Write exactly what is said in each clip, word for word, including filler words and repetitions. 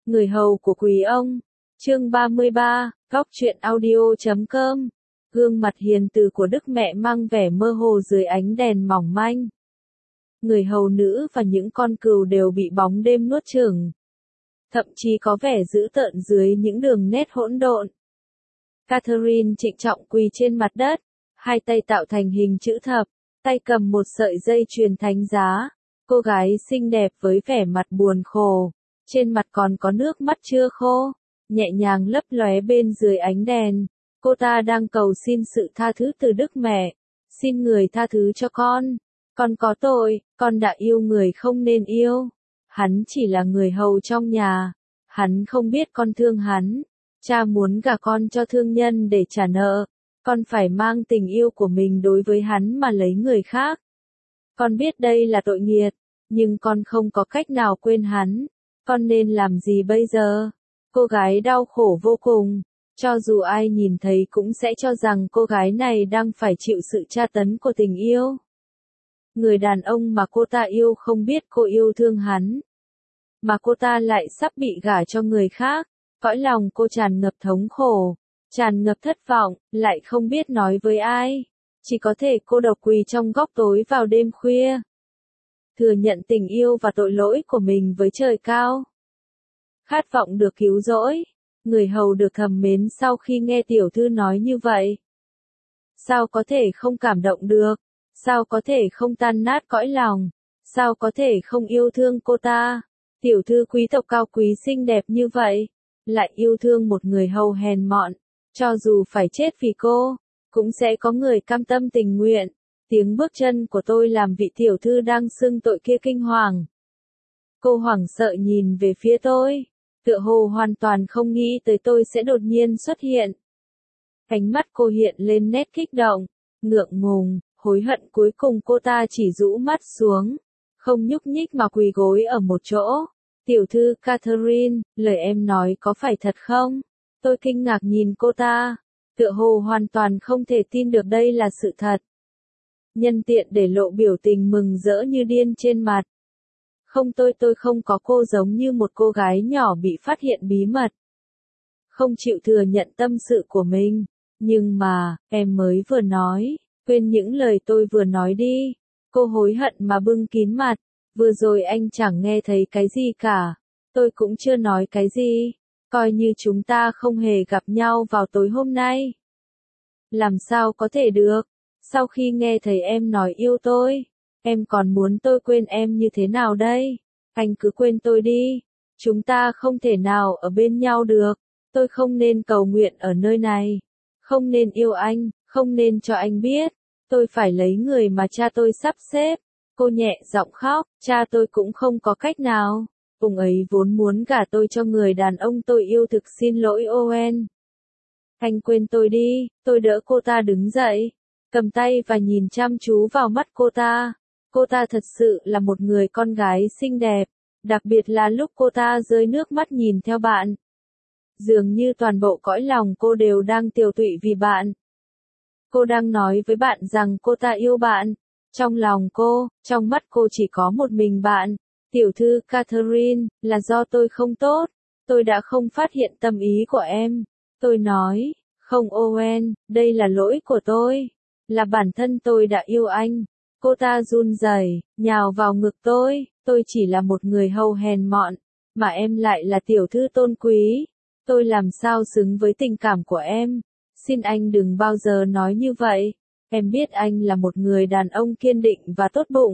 Người hầu của quý ông. Chương ba mươi ba, góc truyện audio chấm com. Gương mặt hiền từ của Đức Mẹ mang vẻ mơ hồ dưới ánh đèn mỏng manh. Người hầu nữ và những con cừu đều bị bóng đêm nuốt chửng. Thậm chí có vẻ dữ tợn dưới những đường nét hỗn độn. Catherine trịnh trọng quỳ trên mặt đất, hai tay tạo thành hình chữ thập, tay cầm một sợi dây chuyền thánh giá. Cô gái xinh đẹp với vẻ mặt buồn khổ, trên mặt còn có nước mắt chưa khô, nhẹ nhàng lấp lóe bên dưới ánh đèn. Cô ta đang cầu xin sự tha thứ từ Đức Mẹ. Xin người tha thứ cho con. Con có tội, con đã yêu người không nên yêu. Hắn chỉ là người hầu trong nhà. Hắn không biết con thương hắn. Cha muốn gả con cho thương nhân để trả nợ. Con phải mang tình yêu của mình đối với hắn mà lấy người khác. Con biết đây là tội nghiệt, nhưng con không có cách nào quên hắn. Con nên làm gì bây giờ? Cô gái đau khổ vô cùng. Cho dù ai nhìn thấy cũng sẽ cho rằng cô gái này đang phải chịu sự tra tấn của tình yêu. Người đàn ông mà cô ta yêu không biết cô yêu thương hắn. Mà cô ta lại sắp bị gả cho người khác. Cõi lòng cô tràn ngập thống khổ, tràn ngập thất vọng, lại không biết nói với ai. Chỉ có thể cô độc quỳ trong góc tối vào đêm khuya. Thừa nhận tình yêu và tội lỗi của mình với trời cao. Khát vọng được cứu rỗi. Người hầu được thầm mến sau khi nghe tiểu thư nói như vậy. Sao có thể không cảm động được? Sao có thể không tan nát cõi lòng? Sao có thể không yêu thương cô ta? Tiểu thư quý tộc cao quý xinh đẹp như vậy, lại yêu thương một người hầu hèn mọn. Cho dù phải chết vì cô, cũng sẽ có người cam tâm tình nguyện. Tiếng bước chân của tôi làm vị tiểu thư đang xưng tội kia kinh hoàng. Cô hoảng sợ nhìn về phía tôi. Tựa hồ hoàn toàn không nghĩ tới tôi sẽ đột nhiên xuất hiện. Ánh mắt cô hiện lên nét kích động, ngượng ngùng, hối hận, cuối cùng cô ta chỉ rũ mắt xuống, không nhúc nhích mà quỳ gối ở một chỗ. Tiểu thư Catherine, lời em nói có phải thật không? Tôi kinh ngạc nhìn cô ta, tựa hồ hoàn toàn không thể tin được đây là sự thật. Nhân tiện để lộ biểu tình mừng rỡ như điên trên mặt. Không, tôi tôi không có, cô giống như một cô gái nhỏ bị phát hiện bí mật. Không chịu thừa nhận tâm sự của mình. Nhưng mà, em mới vừa nói, quên những lời tôi vừa nói đi. Cô hối hận mà bưng kín mặt. Vừa rồi anh chẳng nghe thấy cái gì cả. Tôi cũng chưa nói cái gì. Coi như chúng ta không hề gặp nhau vào tối hôm nay. Làm sao có thể được? Sau khi nghe thấy em nói yêu tôi, em còn muốn tôi quên em như thế nào đây? Anh cứ quên tôi đi. Chúng ta không thể nào ở bên nhau được. Tôi không nên cầu nguyện ở nơi này. Không nên yêu anh, không nên cho anh biết. Tôi phải lấy người mà cha tôi sắp xếp. Cô nhẹ giọng khóc, cha tôi cũng không có cách nào. Ông ấy vốn muốn gả tôi cho người đàn ông tôi yêu, thực xin lỗi Owen. Anh quên tôi đi. Tôi đỡ cô ta đứng dậy, cầm tay và nhìn chăm chú vào mắt cô ta. Cô ta thật sự là một người con gái xinh đẹp, đặc biệt là lúc cô ta rơi nước mắt nhìn theo bạn. Dường như toàn bộ cõi lòng cô đều đang tiều tụy vì bạn. Cô đang nói với bạn rằng cô ta yêu bạn. Trong lòng cô, trong mắt cô chỉ có một mình bạn. Tiểu thư Catherine, là do tôi không tốt. Tôi đã không phát hiện tâm ý của em. Tôi nói, không Owen, đây là lỗi của tôi. Là bản thân tôi đã yêu anh. Cô ta run rẩy, nhào vào ngực tôi. Tôi chỉ là một người hầu hèn mọn, mà em lại là tiểu thư tôn quý. Tôi làm sao xứng với tình cảm của em? Xin anh đừng bao giờ nói như vậy. Em biết anh là một người đàn ông kiên định và tốt bụng.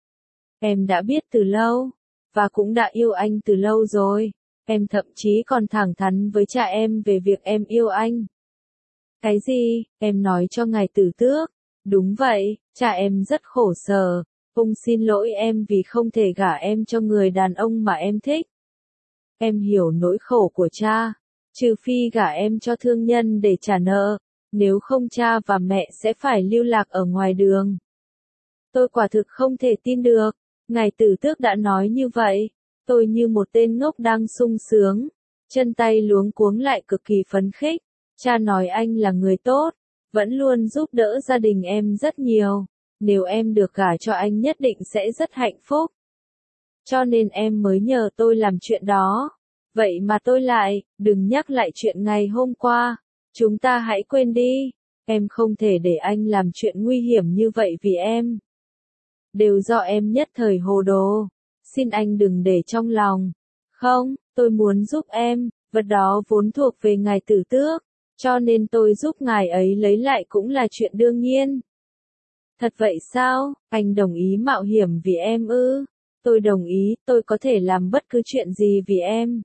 Em đã biết từ lâu, và cũng đã yêu anh từ lâu rồi. Em thậm chí còn thẳng thắn với cha em về việc em yêu anh. Cái gì? Em nói cho ngài tử tước? Đúng vậy, cha em rất khổ sở. Ông xin lỗi em vì không thể gả em cho người đàn ông mà em thích. Em hiểu nỗi khổ của cha. Trừ phi gả em cho thương nhân để trả nợ. Nếu không cha và mẹ sẽ phải lưu lạc ở ngoài đường. Tôi quả thực không thể tin được. Ngài tử tước đã nói như vậy. Tôi như một tên ngốc đang sung sướng. Chân tay luống cuống lại cực kỳ phấn khích. Cha nói anh là người tốt. Vẫn luôn giúp đỡ gia đình em rất nhiều. Nếu em được gả cho anh nhất định sẽ rất hạnh phúc. Cho nên em mới nhờ tôi làm chuyện đó. Vậy mà tôi lại, đừng nhắc lại chuyện ngày hôm qua. Chúng ta hãy quên đi. Em không thể để anh làm chuyện nguy hiểm như vậy vì em. Đều do em nhất thời hồ đồ. Xin anh đừng để trong lòng. Không, tôi muốn giúp em, vật đó vốn thuộc về ngài Tử Tước, cho nên tôi giúp ngài ấy lấy lại cũng là chuyện đương nhiên. Thật vậy sao? Anh đồng ý mạo hiểm vì em ư? Tôi đồng ý, tôi có thể làm bất cứ chuyện gì vì em.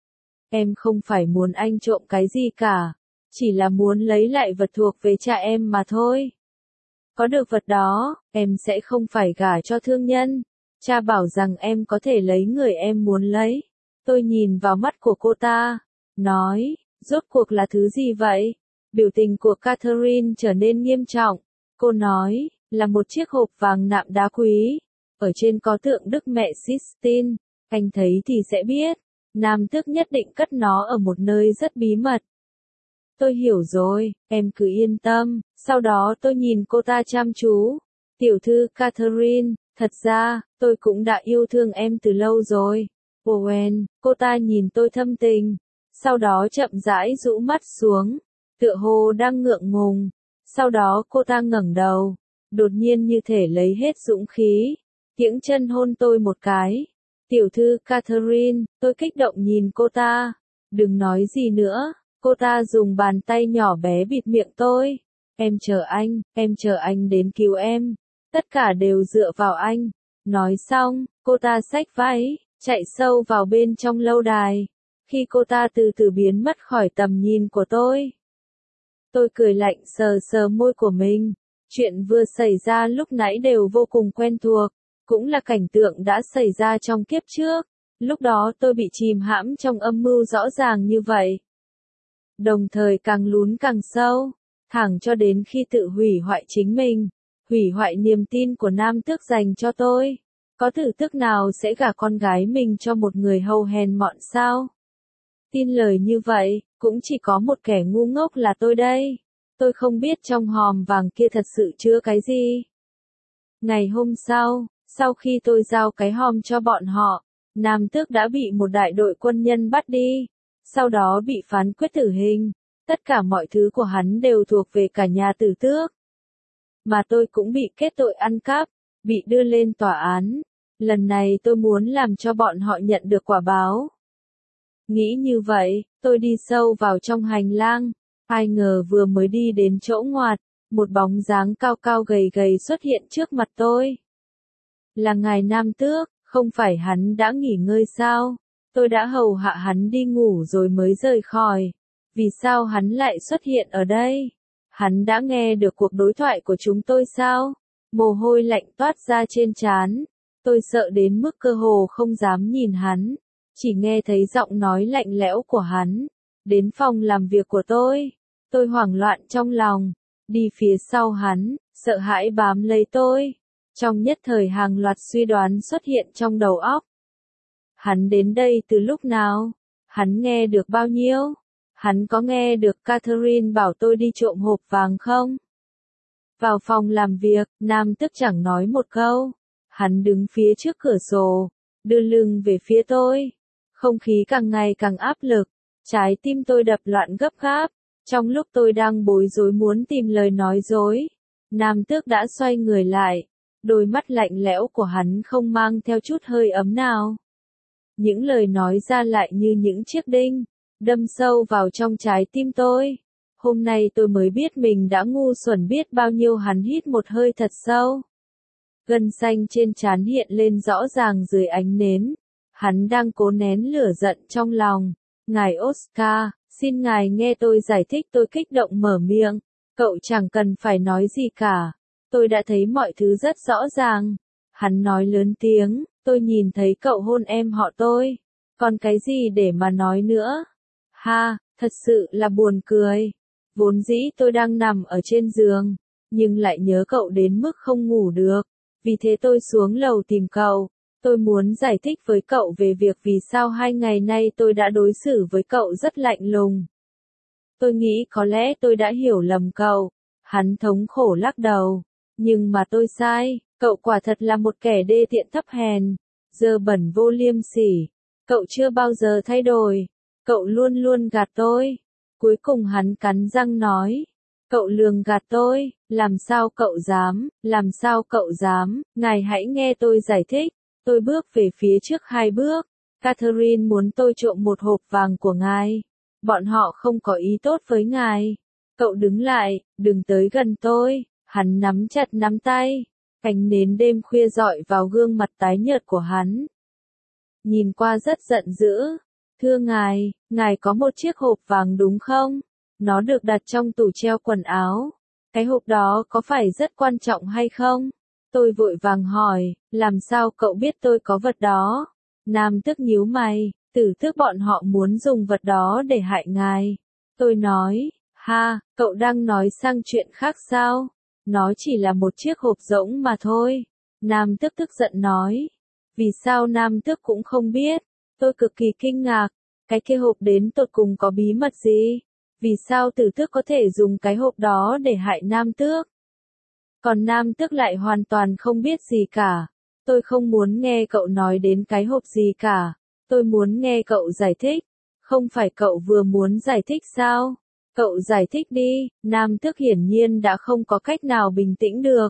Em không phải muốn anh trộm cái gì cả, chỉ là muốn lấy lại vật thuộc về cha em mà thôi. Có được vật đó, em sẽ không phải gả cho thương nhân. Cha bảo rằng em có thể lấy người em muốn lấy. Tôi nhìn vào mắt của cô ta, nói, rốt cuộc là thứ gì vậy? Biểu tình của Catherine trở nên nghiêm trọng. Cô nói, là một chiếc hộp vàng nạm đá quý. Ở trên có tượng Đức Mẹ Sistine. Anh thấy thì sẽ biết. Nam tước nhất định cất nó ở một nơi rất bí mật. Tôi hiểu rồi, em cứ yên tâm. Sau đó tôi nhìn cô ta chăm chú. Tiểu thư Catherine, thật ra, tôi cũng đã yêu thương em từ lâu rồi. Owen, cô ta nhìn tôi thâm tình. Sau đó chậm rãi rũ mắt xuống. Tựa hồ đang ngượng ngùng. Sau đó cô ta ngẩng đầu. Đột nhiên như thể lấy hết dũng khí. Kiễng chân hôn tôi một cái. Tiểu thư Catherine, tôi kích động nhìn cô ta. Đừng nói gì nữa. Cô ta dùng bàn tay nhỏ bé bịt miệng tôi. Em chờ anh, em chờ anh đến cứu em. Tất cả đều dựa vào anh. Nói xong, cô ta xách váy, chạy sâu vào bên trong lâu đài. Khi cô ta từ từ biến mất khỏi tầm nhìn của tôi, tôi cười lạnh sờ sờ môi của mình. Chuyện vừa xảy ra lúc nãy đều vô cùng quen thuộc, cũng là cảnh tượng đã xảy ra trong kiếp trước. Lúc đó tôi bị chìm hãm trong âm mưu rõ ràng như vậy. Đồng thời càng lún càng sâu, thẳng cho đến khi tự hủy hoại chính mình, hủy hoại niềm tin của nam tước dành cho tôi. Có tử tước nào sẽ gả con gái mình cho một người hầu hèn mọn sao? Tin lời như vậy, cũng chỉ có một kẻ ngu ngốc là tôi đây. Tôi không biết trong hòm vàng kia thật sự chứa cái gì. Ngày hôm sau, sau khi tôi giao cái hòm cho bọn họ, nam tước đã bị một đại đội quân nhân bắt đi. Sau đó bị phán quyết tử hình. Tất cả mọi thứ của hắn đều thuộc về cả nhà Tử Tước. Mà tôi cũng bị kết tội ăn cắp, bị đưa lên tòa án. Lần này tôi muốn làm cho bọn họ nhận được quả báo. Nghĩ như vậy, tôi đi sâu vào trong hành lang. Ai ngờ vừa mới đi đến chỗ ngoặt, một bóng dáng cao cao gầy gầy xuất hiện trước mặt tôi. Là ngài nam tước, không phải hắn đã nghỉ ngơi sao? Tôi đã hầu hạ hắn đi ngủ rồi mới rời khỏi. Vì sao hắn lại xuất hiện ở đây? Hắn đã nghe được cuộc đối thoại của chúng tôi sao? Mồ hôi lạnh toát ra trên trán. Tôi sợ đến mức cơ hồ không dám nhìn hắn. Chỉ nghe thấy giọng nói lạnh lẽo của hắn. Đến phòng làm việc của tôi. Tôi hoảng loạn trong lòng. Đi phía sau hắn, sợ hãi bám lấy tôi. Trong nhất thời hàng loạt suy đoán xuất hiện trong đầu óc. Hắn đến đây từ lúc nào? Hắn nghe được bao nhiêu? Hắn có nghe được Catherine bảo tôi đi trộm hộp vàng không? Vào phòng làm việc, nam tước chẳng nói một câu. Hắn đứng phía trước cửa sổ, đưa lưng về phía tôi. Không khí càng ngày càng áp lực. Trái tim tôi đập loạn gấp gáp. Trong lúc tôi đang bối rối muốn tìm lời nói dối, nam tước đã xoay người lại. Đôi mắt lạnh lẽo của hắn không mang theo chút hơi ấm nào. Những lời nói ra lại như những chiếc đinh, đâm sâu vào trong trái tim tôi. Hôm nay tôi mới biết mình đã ngu xuẩn biết bao nhiêu. Hắn hít một hơi thật sâu. Gân xanh trên trán hiện lên rõ ràng dưới ánh nến. Hắn đang cố nén lửa giận trong lòng. Ngài Oscar, xin ngài nghe tôi giải thích. Tôi kích động mở miệng. Cậu chẳng cần phải nói gì cả. Tôi đã thấy mọi thứ rất rõ ràng. Hắn nói lớn tiếng. Tôi nhìn thấy cậu hôn em họ tôi. Còn cái gì để mà nói nữa? Ha, thật sự là buồn cười. Vốn dĩ tôi đang nằm ở trên giường, nhưng lại nhớ cậu đến mức không ngủ được. Vì thế tôi xuống lầu tìm cậu. Tôi muốn giải thích với cậu về việc vì sao hai ngày nay tôi đã đối xử với cậu rất lạnh lùng. Tôi nghĩ có lẽ tôi đã hiểu lầm cậu. Hắn thống khổ lắc đầu. Nhưng mà tôi sai, cậu quả thật là một kẻ đê tiện thấp hèn, dơ bẩn vô liêm sỉ. Cậu chưa bao giờ thay đổi. Cậu luôn luôn gạt tôi. Cuối cùng hắn cắn răng nói. Cậu lường gạt tôi, làm sao cậu dám, làm sao cậu dám, ngài hãy nghe tôi giải thích. Tôi bước về phía trước hai bước. Catherine muốn tôi trộm một hộp vàng của ngài. Bọn họ không có ý tốt với ngài. Cậu đứng lại, đừng tới gần tôi. Hắn nắm chặt nắm tay. Ánh nến đêm khuya rọi vào gương mặt tái nhợt của hắn. Nhìn qua rất giận dữ. Thưa ngài, ngài có một chiếc hộp vàng đúng không? Nó được đặt trong tủ treo quần áo. Cái hộp đó có phải rất quan trọng hay không? Tôi vội vàng hỏi, làm sao cậu biết tôi có vật đó? Nam Tước nhíu mày, Tử Tước bọn họ muốn dùng vật đó để hại ngài. Tôi nói, ha, cậu đang nói sang chuyện khác sao? Nó chỉ là một chiếc hộp rỗng mà thôi. Nam Tước tức giận nói. Vì sao Nam Tước cũng không biết? Tôi cực kỳ kinh ngạc. Cái kia hộp đến tột cùng có bí mật gì? Vì sao Tử Tước có thể dùng cái hộp đó để hại Nam Tước? Còn Nam Tước lại hoàn toàn không biết gì cả. Tôi không muốn nghe cậu nói đến cái hộp gì cả. Tôi muốn nghe cậu giải thích. Không phải cậu vừa muốn giải thích sao? Cậu giải thích đi. Nam Tước hiển nhiên đã không có cách nào bình tĩnh được.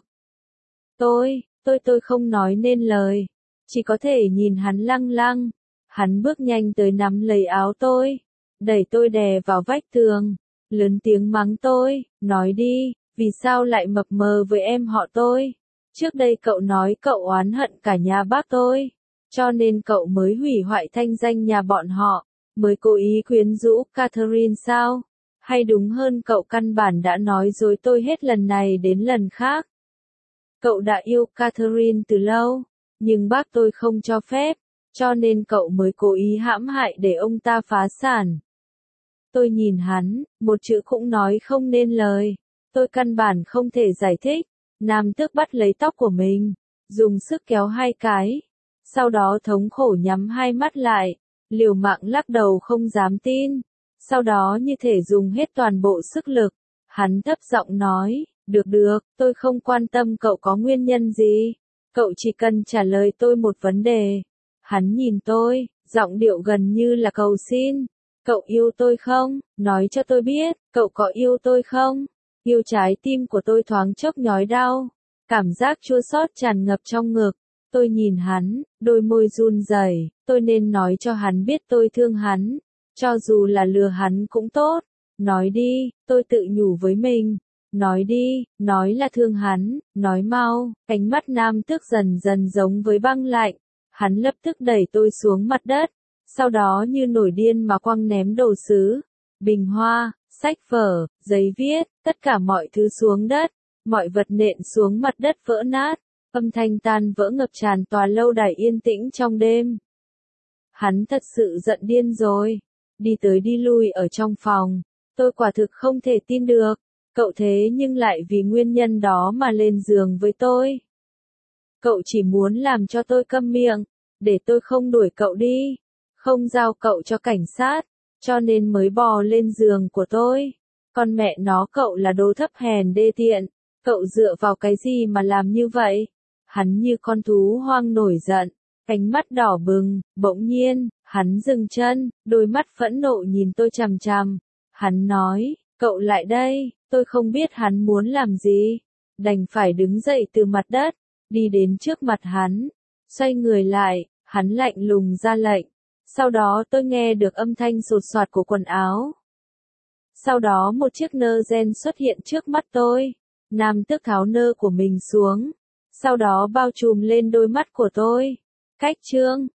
Tôi, tôi tôi không nói nên lời. Chỉ có thể nhìn hắn lăng lăng. Hắn bước nhanh tới nắm lấy áo tôi. Đẩy tôi đè vào vách tường. Lớn tiếng mắng tôi. Nói đi, vì sao lại mập mờ với em họ tôi? Trước đây cậu nói cậu oán hận cả nhà bác tôi. Cho nên cậu mới hủy hoại thanh danh nhà bọn họ. Mới cố ý quyến rũ Catherine sao? Hay đúng hơn cậu căn bản đã nói dối tôi hết lần này đến lần khác. Cậu đã yêu Catherine từ lâu. Nhưng bác tôi không cho phép. Cho nên cậu mới cố ý hãm hại để ông ta phá sản. Tôi nhìn hắn, một chữ cũng nói không nên lời. Tôi căn bản không thể giải thích. Nam Tước bắt lấy tóc của mình, dùng sức kéo hai cái. Sau đó thống khổ nhắm hai mắt lại, liều mạng lắc đầu không dám tin. Sau đó như thể dùng hết toàn bộ sức lực. Hắn thấp giọng nói, được được, tôi không quan tâm cậu có nguyên nhân gì. Cậu chỉ cần trả lời tôi một vấn đề. Hắn nhìn tôi, giọng điệu gần như là cầu xin. Cậu yêu tôi không? Nói cho tôi biết, cậu có yêu tôi không? Yêu trái tim của tôi thoáng chốc nhói đau. Cảm giác chua xót tràn ngập trong ngực. Tôi nhìn hắn, đôi môi run rẩy. Tôi nên nói cho hắn biết tôi thương hắn. Cho dù là lừa hắn cũng tốt. Nói đi, tôi tự nhủ với mình. Nói đi, nói là thương hắn, nói mau. Ánh mắt Nam Tước dần dần giống với băng lạnh. Hắn lập tức đẩy tôi xuống mặt đất. Sau đó như nổi điên mà quăng ném đồ sứ, bình hoa, sách vở, giấy viết, tất cả mọi thứ xuống đất. Mọi vật nện xuống mặt đất vỡ nát. Âm thanh tan vỡ ngập tràn tòa lâu đài yên tĩnh trong đêm. Hắn thật sự giận điên rồi. Đi tới đi lui ở trong phòng. Tôi quả thực không thể tin được. Cậu thế nhưng lại vì nguyên nhân đó mà lên giường với tôi. Cậu chỉ muốn làm cho tôi câm miệng. Để tôi không đuổi cậu đi. Không giao cậu cho cảnh sát. Cho nên mới bò lên giường của tôi. Con mẹ nó, cậu là đồ thấp hèn đê tiện. Cậu dựa vào cái gì mà làm như vậy? Hắn như con thú hoang nổi giận. Ánh mắt đỏ bừng. Bỗng nhiên, hắn dừng chân. Đôi mắt phẫn nộ nhìn tôi chằm chằm. Hắn nói, cậu lại đây. Tôi không biết hắn muốn làm gì. Đành phải đứng dậy từ mặt đất. Đi đến trước mặt hắn. Xoay người lại. Hắn lạnh lùng ra lệnh. Sau đó tôi nghe được âm thanh sột soạt của quần áo. Sau đó một chiếc nơ gen xuất hiện trước mắt tôi. Nam Tước tháo nơ của mình xuống. Sau đó bao trùm lên đôi mắt của tôi. Cách chương